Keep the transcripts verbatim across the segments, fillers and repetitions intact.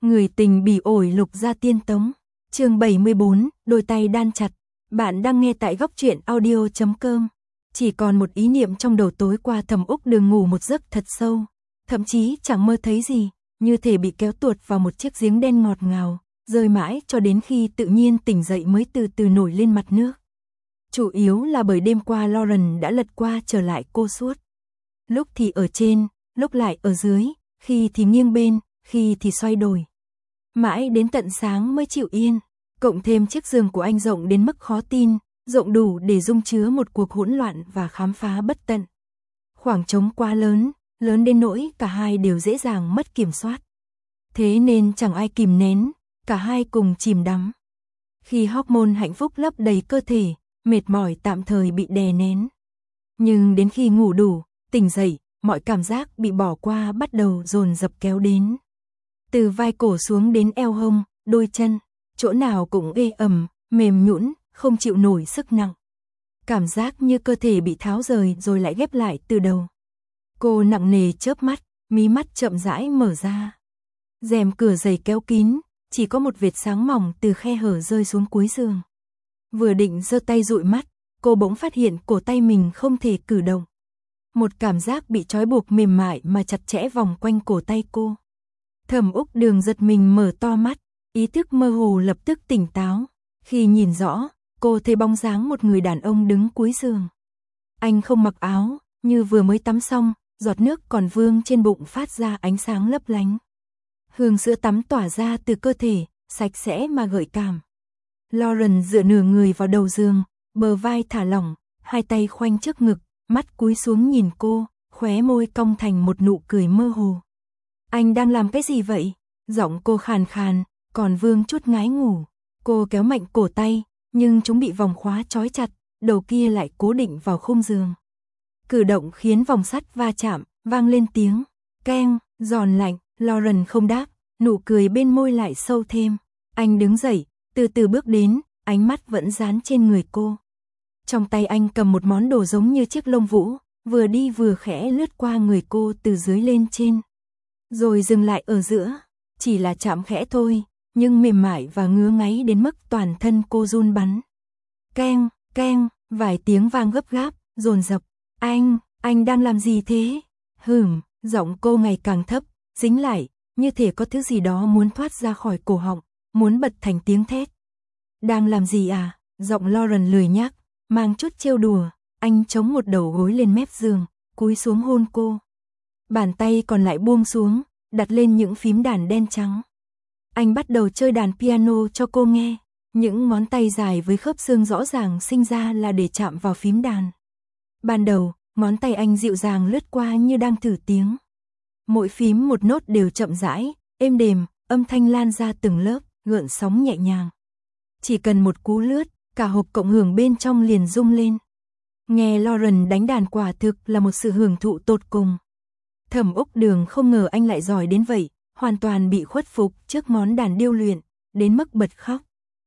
Người tình bỉ ổi Lục Gia Tiên Tống. Chương bảy mươi bốn, đôi tay đan chặt. Bạn đang nghe tại góc truyện audio chấm com. Chỉ còn một ý niệm trong đầu, tối qua Thẩm Úc Đường ngủ một giấc thật sâu, thậm chí chẳng mơ thấy gì, như thể bị kéo tuột vào một chiếc giếng đen ngọt ngào, rơi mãi cho đến khi tự nhiên tỉnh dậy mới từ từ nổi lên mặt nước. Chủ yếu là bởi đêm qua Lauren đã lật qua trở lại cô suốt. Lúc thì ở trên, lúc lại ở dưới, khi thì nghiêng bên, khi thì xoay đổi. Mãi đến tận sáng mới chịu yên, cộng thêm chiếc giường của anh rộng đến mức khó tin, rộng đủ để dung chứa một cuộc hỗn loạn và khám phá bất tận. Khoảng trống quá lớn, lớn đến nỗi cả hai đều dễ dàng mất kiểm soát. Thế nên chẳng ai kìm nén, cả hai cùng chìm đắm. Khi hormone hạnh phúc lấp đầy cơ thể, mệt mỏi tạm thời bị đè nén. Nhưng đến khi ngủ đủ, tỉnh dậy, mọi cảm giác bị bỏ qua bắt đầu dồn dập kéo đến. Từ vai cổ xuống đến eo hông, đôi chân, chỗ nào cũng ê ẩm, mềm nhũn, không chịu nổi sức nặng. Cảm giác như cơ thể bị tháo rời rồi lại ghép lại từ đầu. Cô nặng nề chớp mắt, mí mắt chậm rãi mở ra. Rèm cửa dày kéo kín, chỉ có một vệt sáng mỏng từ khe hở rơi xuống cuối giường. Vừa định giơ tay dụi mắt, cô bỗng phát hiện cổ tay mình không thể cử động. Một cảm giác bị trói buộc mềm mại mà chặt chẽ vòng quanh cổ tay cô. Thẩm Úc Đường giật mình mở to mắt, ý thức mơ hồ lập tức tỉnh táo. Khi nhìn rõ, cô thấy bóng dáng một người đàn ông đứng cuối giường. Anh không mặc áo, như vừa mới tắm xong, giọt nước còn vương trên bụng phát ra ánh sáng lấp lánh. Hương sữa tắm tỏa ra từ cơ thể, sạch sẽ mà gợi cảm. Lauren dựa nửa người vào đầu giường, bờ vai thả lỏng, hai tay khoanh trước ngực, mắt cúi xuống nhìn cô, khóe môi cong thành một nụ cười mơ hồ. Anh đang làm cái gì vậy? Giọng cô khàn khàn, còn vương chút ngái ngủ. Cô kéo mạnh cổ tay, nhưng chúng bị vòng khóa trói chặt, đầu kia lại cố định vào khung giường. Cử động khiến vòng sắt va chạm, vang lên tiếng keng, giòn lạnh. Lauren không đáp, nụ cười bên môi lại sâu thêm. Anh đứng dậy, từ từ bước đến, ánh mắt vẫn dán trên người cô. Trong tay anh cầm một món đồ giống như chiếc lông vũ, vừa đi vừa khẽ lướt qua người cô từ dưới lên trên. Rồi dừng lại ở giữa, chỉ là chạm khẽ thôi, nhưng mềm mại và ngứa ngáy đến mức toàn thân cô run bắn. Keng, keng, vài tiếng vang gấp gáp, dồn dập. Anh, anh đang làm gì thế? Hửm, giọng cô ngày càng thấp, dính lại, như thể có thứ gì đó muốn thoát ra khỏi cổ họng, muốn bật thành tiếng thét. Đang làm gì à? Giọng Lauren lười nhác, mang chút trêu đùa. Anh chống một đầu gối lên mép giường, cúi xuống hôn cô. Bàn tay còn lại buông xuống, đặt lên những phím đàn đen trắng. Anh bắt đầu chơi đàn piano cho cô nghe. Những ngón tay dài với khớp xương rõ ràng sinh ra là để chạm vào phím đàn. Ban đầu, ngón tay anh dịu dàng lướt qua như đang thử tiếng. Mỗi phím một nốt đều chậm rãi, êm đềm, âm thanh lan ra từng lớp, gợn sóng nhẹ nhàng. Chỉ cần một cú lướt, cả hộp cộng hưởng bên trong liền rung lên. Nghe Lauren đánh đàn quả thực là một sự hưởng thụ tột cùng. Thẩm Úc Đường không ngờ anh lại giỏi đến vậy, hoàn toàn bị khuất phục trước món đàn điêu luyện, đến mức bật khóc.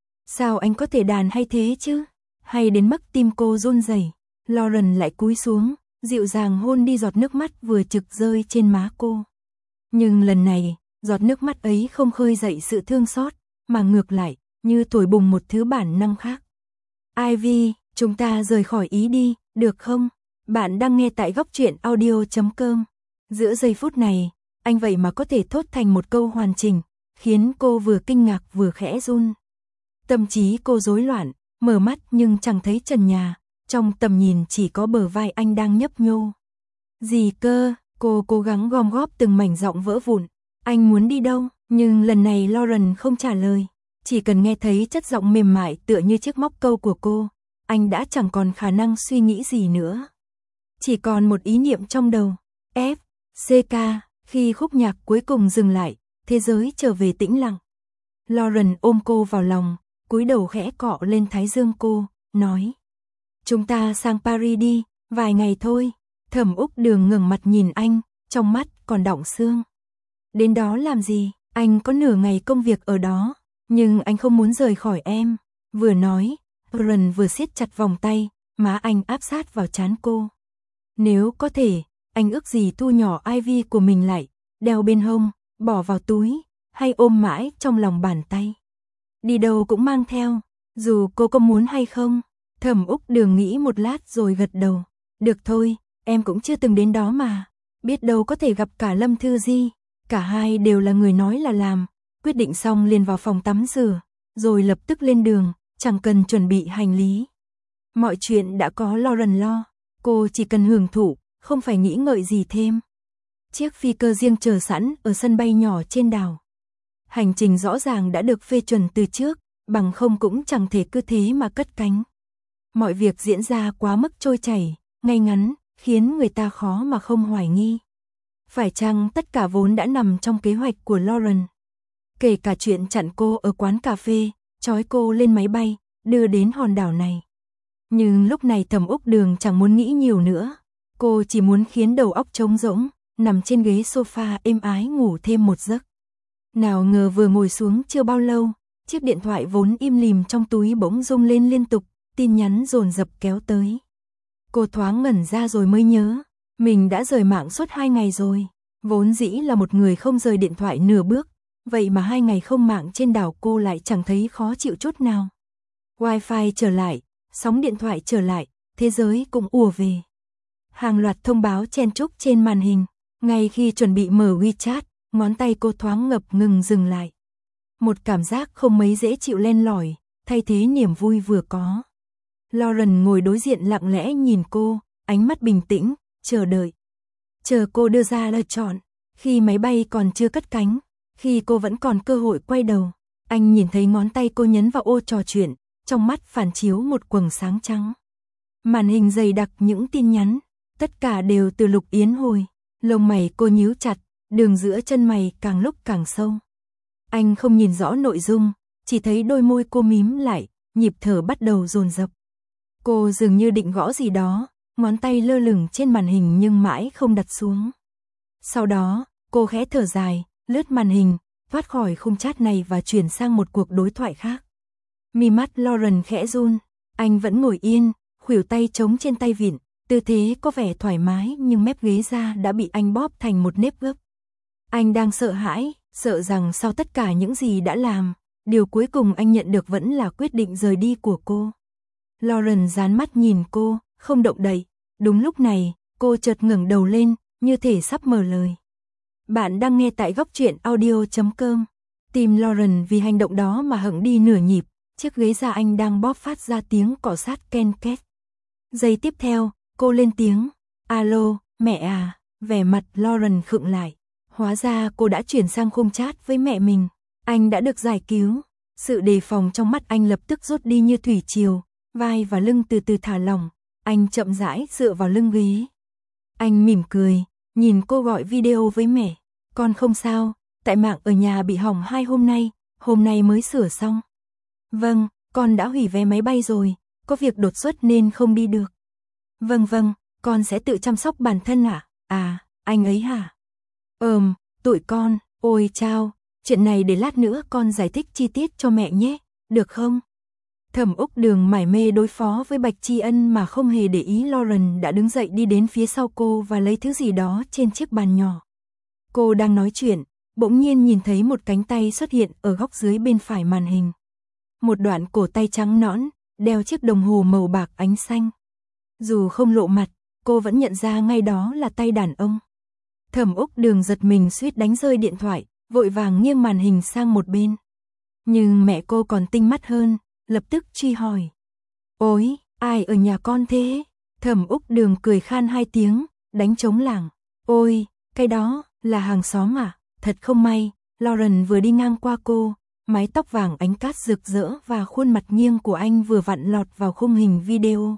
Sao anh có thể đàn hay thế chứ? Hay đến mức tim cô run rẩy. Lauren lại cúi xuống, dịu dàng hôn đi giọt nước mắt vừa trực rơi trên má cô. Nhưng lần này, giọt nước mắt ấy không khơi dậy sự thương xót, mà ngược lại, như thổi bùng một thứ bản năng khác. Ivy, chúng ta rời khỏi ý đi, được không? Bạn đang nghe tại góc truyện audio chấm com. Giữa giây phút này, anh vậy mà có thể thốt thành một câu hoàn chỉnh, khiến cô vừa kinh ngạc vừa khẽ run. Tâm trí cô rối loạn, mở mắt nhưng chẳng thấy trần nhà, trong tầm nhìn chỉ có bờ vai anh đang nhấp nhô. Gì cơ? Cô cố gắng gom góp từng mảnh giọng vỡ vụn. Anh muốn đi đâu? Nhưng lần này Lauren không trả lời. Chỉ cần nghe thấy chất giọng mềm mại tựa như chiếc móc câu của cô, anh đã chẳng còn khả năng suy nghĩ gì nữa. Chỉ còn một ý niệm trong đầu. F, C K, khi khúc nhạc cuối cùng dừng lại, thế giới trở về tĩnh lặng. Lauren ôm cô vào lòng, cúi đầu khẽ cọ lên thái dương cô, nói. Chúng ta sang Paris đi, vài ngày thôi. Thẩm Úc Đường ngẩng mặt nhìn anh, trong mắt còn đọng sương. Đến đó làm gì? Anh có nửa ngày công việc ở đó, nhưng anh không muốn rời khỏi em. Vừa nói, Lauren vừa siết chặt vòng tay, má anh áp sát vào trán cô. Nếu có thể, anh ước gì thu nhỏ Ivy của mình lại, đeo bên hông, bỏ vào túi, hay ôm mãi trong lòng bàn tay. Đi đâu cũng mang theo, dù cô có muốn hay không. Thẩm Úc Đường nghĩ một lát rồi gật đầu. Được thôi, em cũng chưa từng đến đó mà. Biết đâu có thể gặp cả Lâm Thư Di. Cả hai đều là người nói là làm. Quyết định xong liền vào phòng tắm rửa, rồi lập tức lên đường, chẳng cần chuẩn bị hành lý. Mọi chuyện đã có Lauren lo, cô chỉ cần hưởng thụ, không phải nghĩ ngợi gì thêm. Chiếc phi cơ riêng chờ sẵn ở sân bay nhỏ trên đảo. Hành trình rõ ràng đã được phê chuẩn từ trước, bằng không cũng chẳng thể cứ thế mà cất cánh. Mọi việc diễn ra quá mức trôi chảy, ngay ngắn, khiến người ta khó mà không hoài nghi. Phải chăng tất cả vốn đã nằm trong kế hoạch của Lauren? Kể cả chuyện chặn cô ở quán cà phê, trói cô lên máy bay, đưa đến hòn đảo này. Nhưng lúc này Thẩm Úc Đường chẳng muốn nghĩ nhiều nữa. Cô chỉ muốn khiến đầu óc trống rỗng, nằm trên ghế sofa êm ái ngủ thêm một giấc. Nào ngờ vừa ngồi xuống chưa bao lâu, chiếc điện thoại vốn im lìm trong túi bỗng rung lên liên tục, tin nhắn dồn dập kéo tới. Cô thoáng ngẩn ra rồi mới nhớ, mình đã rời mạng suốt hai ngày rồi. Vốn dĩ là một người không rời điện thoại nửa bước, vậy mà hai ngày không mạng trên đảo cô lại chẳng thấy khó chịu chút nào. Wi-Fi trở lại, sóng điện thoại trở lại, thế giới cũng ùa về. Hàng loạt thông báo chen chúc trên màn hình, ngay khi chuẩn bị mở WeChat, ngón tay cô thoáng ngập ngừng dừng lại. Một cảm giác không mấy dễ chịu len lỏi, thay thế niềm vui vừa có. Lauren ngồi đối diện lặng lẽ nhìn cô, ánh mắt bình tĩnh, chờ đợi. Chờ cô đưa ra lựa chọn, khi máy bay còn chưa cất cánh, khi cô vẫn còn cơ hội quay đầu. Anh nhìn thấy ngón tay cô nhấn vào ô trò chuyện, trong mắt phản chiếu một quầng sáng trắng. Màn hình dày đặc những tin nhắn, tất cả đều từ Lục Yến Hồi. Lông mày cô nhíu chặt, đường giữa chân mày càng lúc càng sâu. Anh không nhìn rõ nội dung, chỉ thấy đôi môi cô mím lại, nhịp thở bắt đầu dồn dập. Cô dường như định gõ gì đó, ngón tay lơ lửng trên màn hình nhưng mãi không đặt xuống. Sau đó, cô khẽ thở dài, lướt màn hình, thoát khỏi khung chat này và chuyển sang một cuộc đối thoại khác. Mi mắt Lauren khẽ run, anh vẫn ngồi yên, khuỷu tay chống trên tay vịn, tư thế có vẻ thoải mái nhưng mép ghế da đã bị anh bóp thành một nếp gấp. Anh đang sợ hãi, sợ rằng sau tất cả những gì đã làm, điều cuối cùng anh nhận được vẫn là quyết định rời đi của cô. Lauren dán mắt nhìn cô, không động đậy. Đúng lúc này, cô chợt ngẩng đầu lên, như thể sắp mở lời. Bạn đang nghe tại góc truyện audio chấm com. Tim Lauren vì hành động đó mà hững đi nửa nhịp, chiếc ghế da anh đang bóp phát ra tiếng cọ sát ken két. Giây tiếp theo, cô lên tiếng, alo, mẹ à, vẻ mặt Lauren khựng lại. Hóa ra cô đã chuyển sang khung chat với mẹ mình, anh đã được giải cứu. Sự đề phòng trong mắt anh lập tức rút đi như thủy triều, vai và lưng từ từ thả lỏng, anh chậm rãi dựa vào lưng ghế. Anh mỉm cười, nhìn cô gọi video với mẹ, con không sao, tại mạng ở nhà bị hỏng hai hôm nay, hôm nay mới sửa xong. Vâng, con đã hủy vé máy bay rồi, có việc đột xuất nên không đi được. Vâng vâng, con sẽ tự chăm sóc bản thân ạ. À? à, anh ấy hả? Ừm, tụi con, ôi chao, chuyện này để lát nữa con giải thích chi tiết cho mẹ nhé, được không? Thẩm Úc Đường mải mê đối phó với Bạch Tri Ân mà không hề để ý Lauren đã đứng dậy đi đến phía sau cô và lấy thứ gì đó trên chiếc bàn nhỏ. Cô đang nói chuyện, bỗng nhiên nhìn thấy một cánh tay xuất hiện ở góc dưới bên phải màn hình. Một đoạn cổ tay trắng nõn, đeo chiếc đồng hồ màu bạc ánh xanh. Dù không lộ mặt, cô vẫn nhận ra ngay đó là tay đàn ông. Thẩm Úc Đường giật mình suýt đánh rơi điện thoại, vội vàng nghiêng màn hình sang một bên. Nhưng mẹ cô còn tinh mắt hơn, lập tức truy hỏi. Ôi, ai ở nhà con thế? Thẩm Úc Đường cười khan hai tiếng, đánh trống lảng. Ôi, cái đó, là hàng xóm à? Thật không may, Lauren vừa đi ngang qua cô, mái tóc vàng ánh cát rực rỡ và khuôn mặt nghiêng của anh vừa vặn lọt vào khung hình video.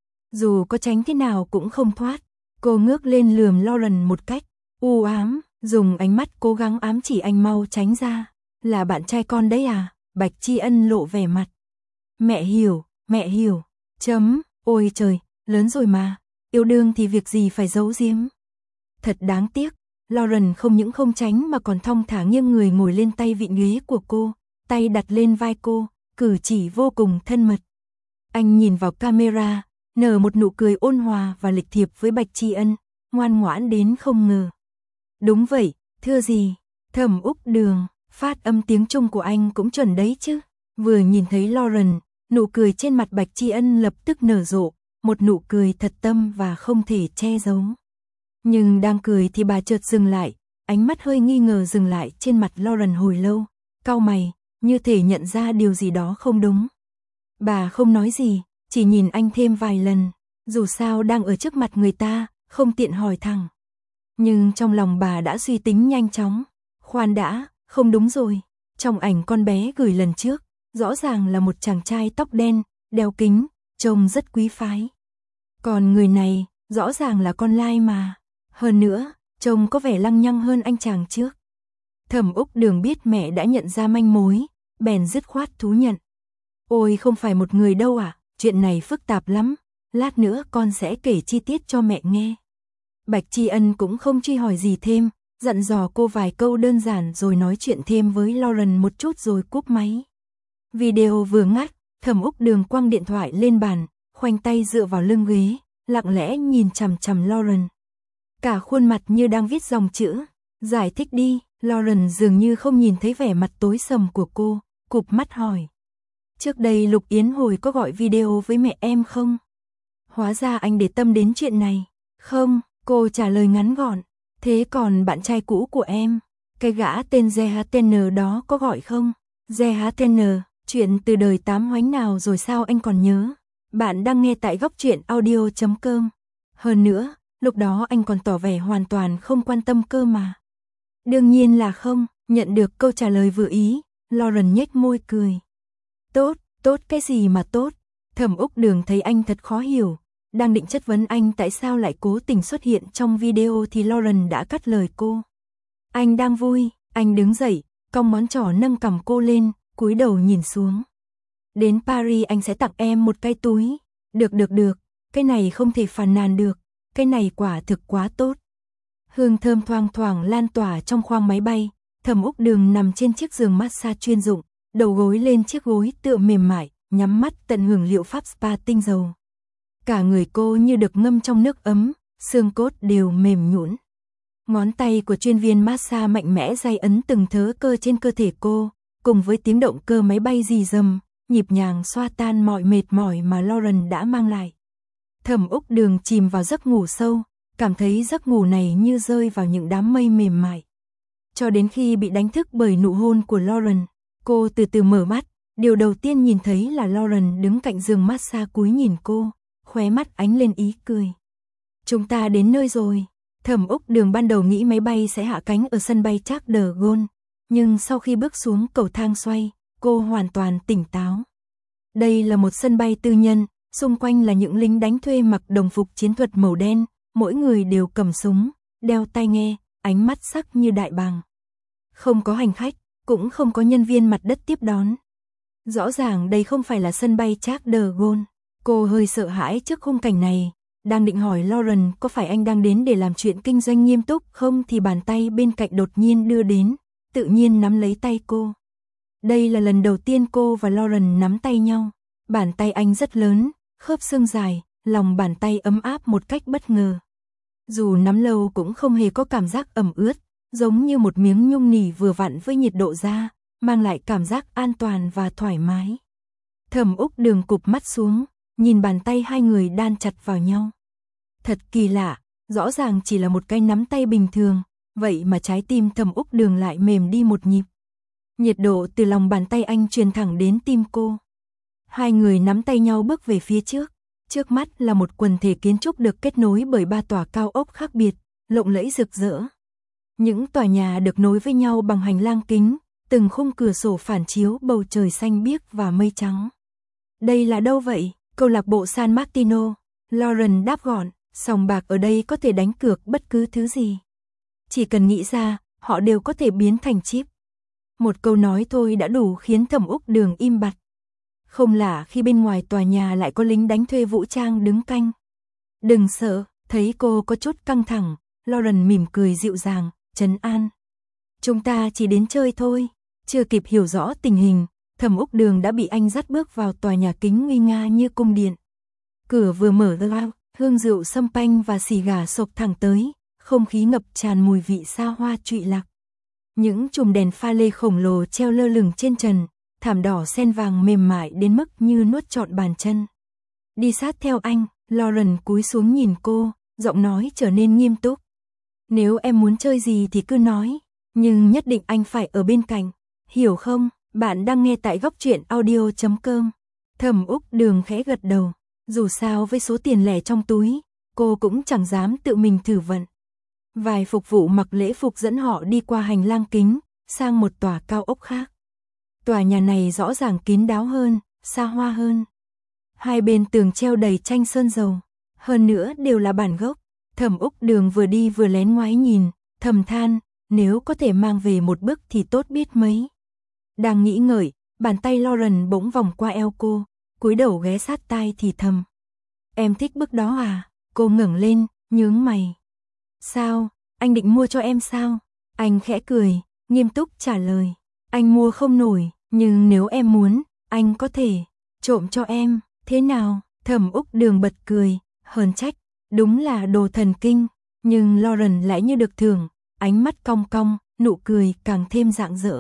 Dù có tránh thế nào cũng không thoát, cô ngước lên lườm Lauren một cách u ám, dùng ánh mắt cố gắng ám chỉ anh mau tránh ra. Là bạn trai con đấy à? Bạch Tri Ân lộ vẻ mặt. Mẹ hiểu, mẹ hiểu. Chấm, ôi trời, lớn rồi mà, yêu đương thì việc gì phải giấu giếm. Thật đáng tiếc, Lauren không những không tránh mà còn thong thả nghiêng người ngồi lên tay vịn ghế của cô, tay đặt lên vai cô, cử chỉ vô cùng thân mật. Anh nhìn vào camera, nở một nụ cười ôn hòa và lịch thiệp với Bạch Tri Ân, ngoan ngoãn đến không ngờ. Đúng vậy, thưa gì? Thẩm Úc Đường, Phát âm tiếng Trung của anh cũng chuẩn đấy chứ. Vừa nhìn thấy Lauren, nụ cười trên mặt Bạch Tri Ân lập tức nở rộ, một nụ cười thật tâm và không thể che giấu. Nhưng đang cười thì bà chợt dừng lại, ánh mắt hơi nghi ngờ dừng lại trên mặt Lauren hồi lâu, cau mày, như thể nhận ra điều gì đó không đúng. Bà không nói gì, chỉ nhìn anh thêm vài lần, dù sao đang ở trước mặt người ta, không tiện hỏi thẳng. Nhưng trong lòng bà đã suy tính nhanh chóng, khoan đã, không đúng rồi, trong ảnh con bé gửi lần trước, rõ ràng là một chàng trai tóc đen, đeo kính, trông rất quý phái. Còn người này, rõ ràng là con lai mà, hơn nữa, trông có vẻ lăng nhăng hơn anh chàng trước. Thẩm Úc Đường biết mẹ đã nhận ra manh mối, bèn dứt khoát thú nhận. Ôi không phải một người đâu à, chuyện này phức tạp lắm, lát nữa con sẽ kể chi tiết cho mẹ nghe. Bạch Tri Ân cũng không truy hỏi gì thêm, dặn dò cô vài câu đơn giản rồi nói chuyện thêm với Lauren một chút rồi cúp máy. Video vừa ngắt, Thẩm Úc Đường quăng điện thoại lên bàn, khoanh tay dựa vào lưng ghế, lặng lẽ nhìn chằm chằm Lauren. Cả khuôn mặt như đang viết dòng chữ, giải thích đi. Lauren dường như không nhìn thấy vẻ mặt tối sầm của cô, cụp mắt hỏi. Trước đây Lục Yến Hồi có gọi video với mẹ em không? Hóa ra anh để tâm đến chuyện này. Không, cô trả lời ngắn gọn. Thế còn bạn trai cũ của em, cái gã tên giê hát en đó có gọi không? giê hát en, chuyện từ đời tám hoánh nào rồi sao anh còn nhớ? Bạn đang nghe tại góc truyện audio chấm com. Hơn nữa, lúc đó anh còn tỏ vẻ hoàn toàn không quan tâm cơ mà. Đương nhiên là không, nhận được câu trả lời vừa ý, Lauren nhếch môi cười. Tốt, tốt cái gì mà tốt? Thẩm Úc Đường thấy anh thật khó hiểu, đang định chất vấn anh tại sao lại cố tình xuất hiện trong video thì Lauren đã cắt lời cô. Anh đang vui, anh đứng dậy, cong ngón trỏ nâng cằm cô lên, cúi đầu nhìn xuống. Đến Paris anh sẽ tặng em một cái túi. Được được được, cái này không thể phàn nàn được, cái này quả thực quá tốt. Hương thơm thoang thoảng lan tỏa trong khoang máy bay, Thẩm Úc Đường nằm trên chiếc giường massage chuyên dụng, đầu gối lên chiếc gối tựa mềm mại, nhắm mắt tận hưởng liệu pháp spa tinh dầu. Cả người cô như được ngâm trong nước ấm, xương cốt đều mềm nhũn. Ngón tay của chuyên viên massage mạnh mẽ day ấn từng thớ cơ trên cơ thể cô, cùng với tiếng động cơ máy bay rì rầm, nhịp nhàng xoa tan mọi mệt mỏi mà Lauren đã mang lại. Thẩm Úc Đường chìm vào giấc ngủ sâu, cảm thấy giấc ngủ này như rơi vào những đám mây mềm mại. Cho đến khi bị đánh thức bởi nụ hôn của Lauren, cô từ từ mở mắt, điều đầu tiên nhìn thấy là Lauren đứng cạnh giường massage cúi nhìn cô, khóe mắt ánh lên ý cười. Chúng ta đến nơi rồi. Thẩm Úc Đường ban đầu nghĩ máy bay sẽ hạ cánh ở sân bay Charles de Gaulle, nhưng sau khi bước xuống cầu thang xoay, cô hoàn toàn tỉnh táo. Đây là một sân bay tư nhân, xung quanh là những lính đánh thuê mặc đồng phục chiến thuật màu đen, mỗi người đều cầm súng, đeo tai nghe, ánh mắt sắc như đại bàng. Không có hành khách, cũng không có nhân viên mặt đất tiếp đón. Rõ ràng đây không phải là sân bay Charles de Gaulle. Cô hơi sợ hãi trước khung cảnh này, đang định hỏi Lauren có phải anh đang đến để làm chuyện kinh doanh nghiêm túc không thì bàn tay bên cạnh đột nhiên đưa đến, tự nhiên nắm lấy tay cô. Đây là lần đầu tiên cô và Lauren nắm tay nhau. Bàn tay anh rất lớn, khớp xương dài, lòng bàn tay ấm áp một cách bất ngờ. Dù nắm lâu cũng không hề có cảm giác ẩm ướt, giống như một miếng nhung nỉ vừa vặn với nhiệt độ da, mang lại cảm giác an toàn và thoải mái. Thẩm Úc Đường cụp mắt xuống, nhìn bàn tay hai người đan chặt vào nhau. Thật kỳ lạ, rõ ràng chỉ là một cái nắm tay bình thường, vậy mà trái tim Thẩm Úc Đường lại mềm đi một nhịp. Nhiệt độ từ lòng bàn tay anh truyền thẳng đến tim cô. Hai người nắm tay nhau bước về phía trước. Trước mắt là một quần thể kiến trúc được kết nối bởi ba tòa cao ốc khác biệt, lộng lẫy rực rỡ. Những tòa nhà được nối với nhau bằng hành lang kính, từng khung cửa sổ phản chiếu bầu trời xanh biếc và mây trắng. Đây là đâu vậy? Câu lạc bộ San Martino. Lauren đáp gọn, sòng bạc ở đây có thể đánh cược bất cứ thứ gì. Chỉ cần nghĩ ra, họ đều có thể biến thành chip. Một câu nói thôi đã đủ khiến Thẩm Úc Đường im bặt. Không lạ khi bên ngoài tòa nhà lại có lính đánh thuê vũ trang đứng canh. Đừng sợ, thấy cô có chút căng thẳng, Lauren mỉm cười dịu dàng, trấn an. Chúng ta chỉ đến chơi thôi. Chưa kịp hiểu rõ tình hình, Thẩm Úc Đường đã bị anh dắt bước vào tòa nhà kính nguy nga như cung điện. Cửa vừa mở ra, hương rượu sâm panh và xì gà sộc thẳng tới, không khí ngập tràn mùi vị xa hoa trụy lạc. Những chùm đèn pha lê khổng lồ treo lơ lửng trên trần, thảm đỏ sen vàng mềm mại đến mức như nuốt trọn bàn chân. Đi sát theo anh, Lauren cúi xuống nhìn cô, giọng nói trở nên nghiêm túc. Nếu em muốn chơi gì thì cứ nói, nhưng nhất định anh phải ở bên cạnh, hiểu không? Bạn đang nghe tại góc truyện audio chấm com. Thẩm Úc Đường khẽ gật đầu, dù sao với số tiền lẻ trong túi, cô cũng chẳng dám tự mình thử vận. Vài phục vụ mặc lễ phục dẫn họ đi qua hành lang kính, sang một tòa cao ốc khác. Tòa nhà này rõ ràng kín đáo hơn, xa hoa hơn. Hai bên tường treo đầy tranh sơn dầu, hơn nữa đều là bản gốc. Thẩm Úc Đường vừa đi vừa lén ngoái nhìn, thầm than, nếu có thể mang về một bức thì tốt biết mấy. Đang nghĩ ngợi, bàn tay Lauren bỗng vòng qua eo cô, cúi đầu ghé sát tai thì thầm. Em thích bức đó à? Cô ngẩng lên, nhướng mày. Sao, anh định mua cho em sao? Anh khẽ cười, nghiêm túc trả lời. Anh mua không nổi, nhưng nếu em muốn, anh có thể trộm cho em, thế nào? Thẩm Úc Đường bật cười, hờn trách, đúng là đồ thần kinh, nhưng Lauren lại như được thưởng, ánh mắt cong cong, nụ cười càng thêm rạng rỡ.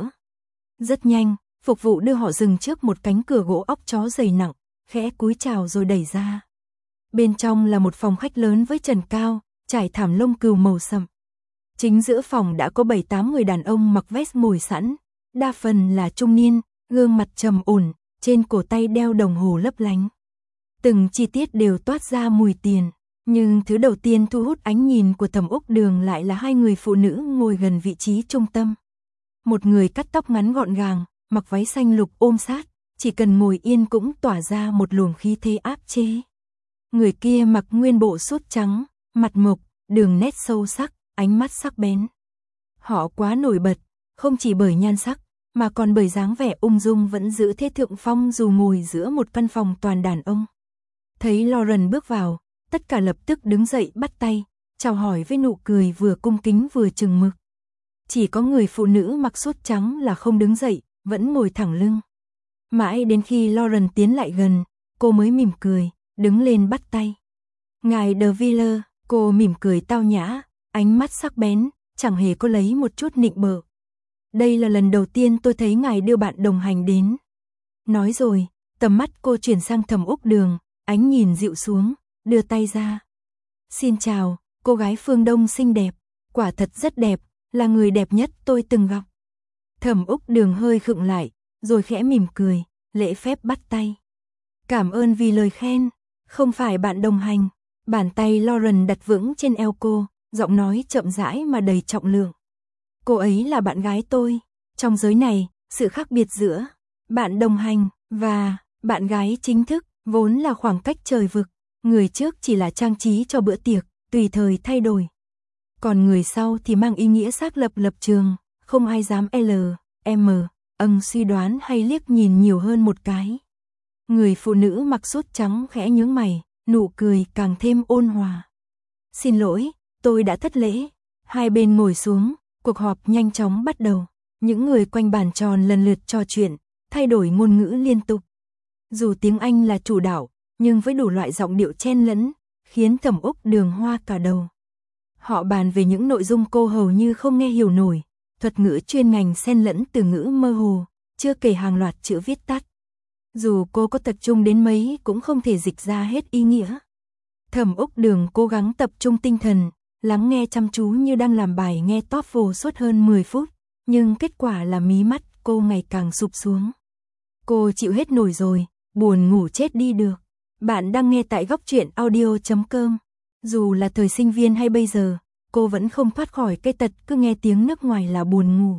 Rất nhanh, phục vụ đưa họ dừng trước một cánh cửa gỗ óc chó dày nặng, khẽ cúi chào rồi đẩy ra. Bên trong là một phòng khách lớn với trần cao, trải thảm lông cừu màu sậm. Chính giữa phòng đã có bảy tám người đàn ông mặc vest ngồi sẵn, đa phần là trung niên, gương mặt trầm ổn, trên cổ tay đeo đồng hồ lấp lánh. Từng chi tiết đều toát ra mùi tiền, nhưng thứ đầu tiên thu hút ánh nhìn của Thẩm Úc Đường lại là hai người phụ nữ ngồi gần vị trí trung tâm. Một người cắt tóc ngắn gọn gàng, mặc váy xanh lục ôm sát, chỉ cần ngồi yên cũng tỏa ra một luồng khí thế áp chế. Người kia mặc nguyên bộ sút trắng, mặt mộc, đường nét sâu sắc, ánh mắt sắc bén. Họ quá nổi bật, không chỉ bởi nhan sắc, mà còn bởi dáng vẻ ung dung vẫn giữ thế thượng phong dù ngồi giữa một căn phòng toàn đàn ông. Thấy Lauren bước vào, tất cả lập tức đứng dậy bắt tay, chào hỏi với nụ cười vừa cung kính vừa chừng mực. Chỉ có người phụ nữ mặc sút trắng là không đứng dậy, vẫn ngồi thẳng lưng. Mãi đến khi Lauren tiến lại gần, cô mới mỉm cười, đứng lên bắt tay. Ngài De Villers, cô mỉm cười tao nhã, ánh mắt sắc bén, chẳng hề có lấy một chút nịnh bợ. Đây là lần đầu tiên tôi thấy ngài đưa bạn đồng hành đến. Nói rồi, tầm mắt cô chuyển sang Thẩm Úc Đường, ánh nhìn dịu xuống, đưa tay ra. Xin chào, cô gái phương Đông xinh đẹp, quả thật rất đẹp, là người đẹp nhất tôi từng gặp. Thẩm Úc Đường hơi khựng lại, rồi khẽ mỉm cười, lễ phép bắt tay. Cảm ơn vì lời khen, không phải bạn đồng hành. Bàn tay Lauren đặt vững trên eo cô, giọng nói chậm rãi mà đầy trọng lượng. Cô ấy là bạn gái tôi. Trong giới này, sự khác biệt giữa bạn đồng hành và bạn gái chính thức vốn là khoảng cách trời vực. Người trước chỉ là trang trí cho bữa tiệc, tùy thời thay đổi. Còn người sau thì mang ý nghĩa xác lập lập trường, không ai dám L, M, âng suy đoán hay liếc nhìn nhiều hơn một cái. Người phụ nữ mặc sút trắng khẽ nhướng mày, nụ cười càng thêm ôn hòa. Xin lỗi, tôi đã thất lễ. Hai bên ngồi xuống, cuộc họp nhanh chóng bắt đầu. Những người quanh bàn tròn lần lượt trò chuyện, thay đổi ngôn ngữ liên tục. Dù tiếng Anh là chủ đạo, nhưng với đủ loại giọng điệu chen lẫn, khiến Thẩm Úc Đường hoa cả đầu. Họ bàn về những nội dung cô hầu như không nghe hiểu nổi, thuật ngữ chuyên ngành xen lẫn từ ngữ mơ hồ, chưa kể hàng loạt chữ viết tắt. Dù cô có tập trung đến mấy cũng không thể dịch ra hết ý nghĩa. Thẩm Úc Đường cố gắng tập trung tinh thần, lắng nghe chăm chú như đang làm bài nghe TOEFL suốt hơn mười phút, nhưng kết quả là mí mắt cô ngày càng sụp xuống. Cô chịu hết nổi rồi, buồn ngủ chết đi được. Bạn đang nghe tại góc truyện audio chấm com. Dù là thời sinh viên hay bây giờ, cô vẫn không thoát khỏi cái tật cứ nghe tiếng nước ngoài là buồn ngủ.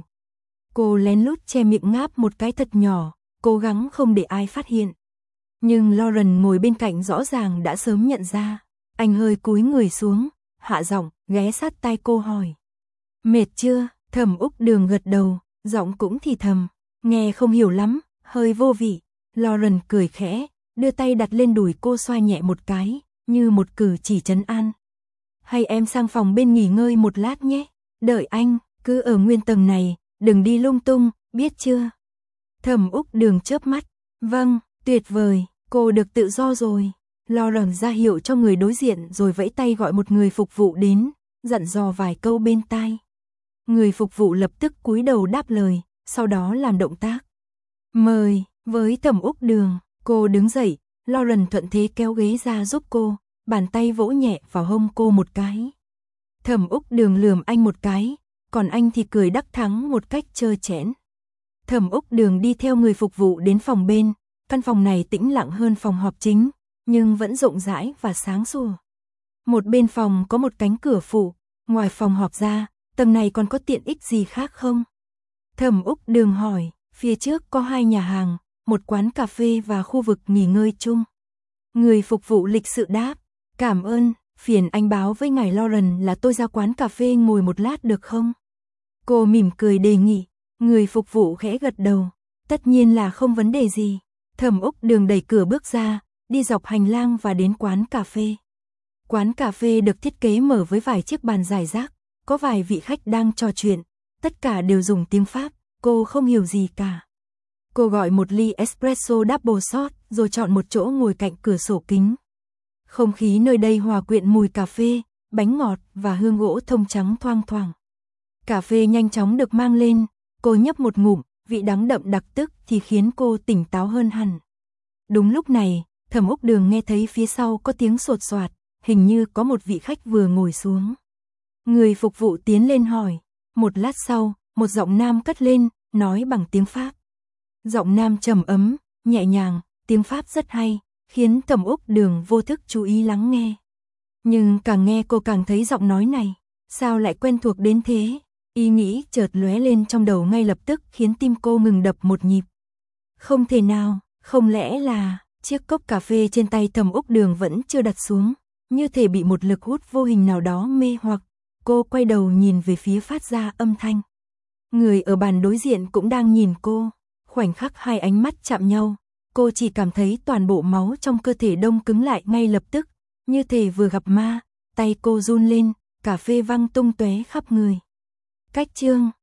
Cô lén lút che miệng ngáp một cái thật nhỏ, cố gắng không để ai phát hiện. Nhưng Lauren ngồi bên cạnh rõ ràng đã sớm nhận ra. Anh hơi cúi người xuống, hạ giọng, ghé sát tai cô hỏi. Mệt chưa? Thẩm Úc Đường gật đầu, giọng cũng thì thầm. Nghe không hiểu lắm, hơi vô vị. Lauren cười khẽ, đưa tay đặt lên đùi cô xoa nhẹ một cái, như một cử chỉ trấn an. Hay em sang phòng bên nghỉ ngơi một lát nhé. Đợi anh, cứ ở nguyên tầng này, đừng đi lung tung, biết chưa? Thẩm Úc Đường chớp mắt. Vâng, tuyệt vời, cô được tự do rồi. Lauren ra hiệu cho người đối diện rồi vẫy tay gọi một người phục vụ đến, dặn dò vài câu bên tai. Người phục vụ lập tức cúi đầu đáp lời, sau đó làm động tác. Mời, với Thẩm Úc Đường, cô đứng dậy, Lauren thuận thế kéo ghế ra giúp cô, bàn tay vỗ nhẹ vào hông cô một cái. Thẩm Úc Đường lườm anh một cái, còn anh thì cười đắc thắng một cách trơ trẽn. Thẩm Úc Đường đi theo người phục vụ đến phòng bên, căn phòng này tĩnh lặng hơn phòng họp chính, nhưng vẫn rộng rãi và sáng sủa. Một bên phòng có một cánh cửa phụ, ngoài phòng họp ra, tầng này còn có tiện ích gì khác không? Thẩm Úc Đường hỏi, phía trước có hai nhà hàng, một quán cà phê và khu vực nghỉ ngơi chung. Người phục vụ lịch sự đáp, cảm ơn, phiền anh báo với ngài Lauren là tôi ra quán cà phê ngồi một lát được không? Cô mỉm cười đề nghị, người phục vụ khẽ gật đầu, tất nhiên là không vấn đề gì. Thẩm Úc Đường đẩy cửa bước ra, đi dọc hành lang và đến quán cà phê. Quán cà phê được thiết kế mở với vài chiếc bàn rải rác, có vài vị khách đang trò chuyện, tất cả đều dùng tiếng Pháp, cô không hiểu gì cả. Cô gọi một ly espresso double shot rồi chọn một chỗ ngồi cạnh cửa sổ kính. Không khí nơi đây hòa quyện mùi cà phê, bánh ngọt và hương gỗ thông trắng thoang thoảng. Cà phê nhanh chóng được mang lên, cô nhấp một ngụm, vị đắng đậm đặc tức thì khiến cô tỉnh táo hơn hẳn. Đúng lúc này, Thẩm Úc Đường nghe thấy phía sau có tiếng sột soạt, hình như có một vị khách vừa ngồi xuống. Người phục vụ tiến lên hỏi, một lát sau, một giọng nam cất lên, nói bằng tiếng Pháp. Giọng nam trầm ấm, nhẹ nhàng, tiếng Pháp rất hay, khiến Thẩm Úc Đường vô thức chú ý lắng nghe. Nhưng càng nghe cô càng thấy giọng nói này, sao lại quen thuộc đến thế? Ý nghĩ chợt lóe lên trong đầu ngay lập tức khiến tim cô ngừng đập một nhịp. Không thể nào, không lẽ là, chiếc cốc cà phê trên tay Thẩm Úc Đường vẫn chưa đặt xuống, như thể bị một lực hút vô hình nào đó mê hoặc. Cô quay đầu nhìn về phía phát ra âm thanh. Người ở bàn đối diện cũng đang nhìn cô, khoảnh khắc hai ánh mắt chạm nhau, cô chỉ cảm thấy toàn bộ máu trong cơ thể đông cứng lại ngay lập tức, như thể vừa gặp ma, tay cô run lên, cà phê văng tung tóe khắp người. Cách chương